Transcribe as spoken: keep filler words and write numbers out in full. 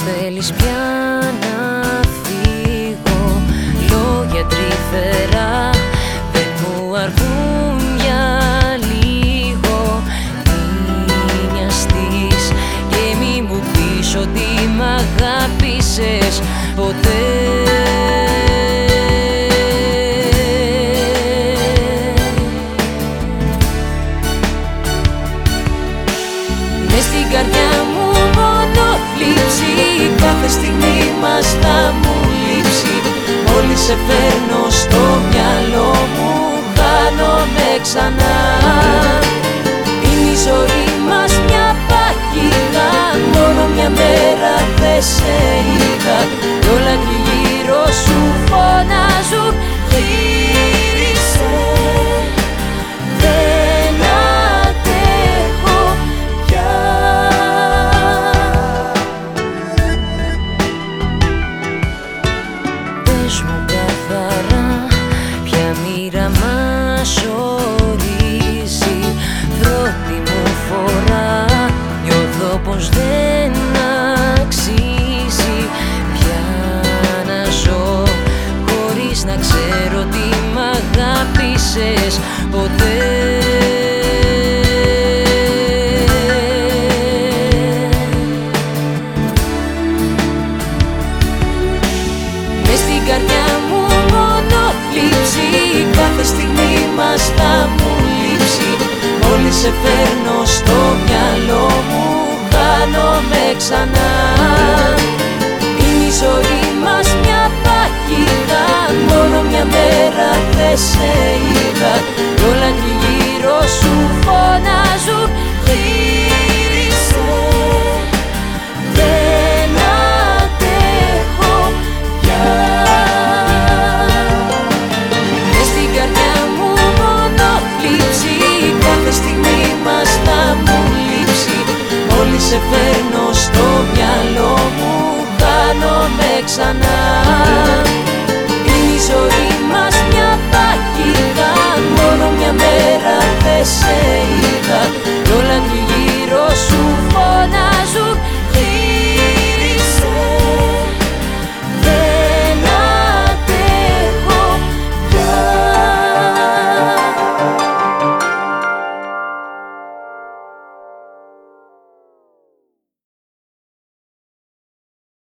θέλεις πια να φύγω? Λόγια τρυφερά δεν μου αρκούν για λίγο. Μη νοιαστείς και μη μου πεις ότι μ' αγάπησες ποτέ. Μες στην καρδιά μου μόνο θλίψη, κάθε στιγμή μας θα μου λείψει. Μόλις σε φέρνω στο μυαλό μου χάνομαι ξανά. Είναι η ζωή μας μια παγίδα, μόνο μια μέρα δεν σε είδα. Κι όλα γύρω σου φωνάζουν γύρισε. Δεν αντέχω πια. Πες μου καθαρά ποια μοίρα μας ορίζει. Πρώτη μου φορά νιώθω πως δεν αξίζει πια να ζω χωρίς να ξέρω τι μ' αγάπησες ποτέ. Μες στην καρδιά μου μόνο θλίψη, κάθε στιγμή μας θα μου λείψει. Μόλις σε φέρνω στο μυαλό μου χάνομαι ξανά. Είναι η ζωή μας μια παγίδα, μόνο μια μέρα δεν σε είδα. Κι όλα γύρω σου φωνάζουν γύρισε. Δεν αντέχω πια. Μες στην καρδιά μου μόνο θλίψη, κάθε στιγμή μας θα μου λείψει. Μόλις σε φέρνω στο μυαλό μου χάνομαι ξανά. Είναι η ζωή μας μια παγίδα, μόνο μια μέρα δεν σε είδα. Κι όλα γύρω σου φωνάζουν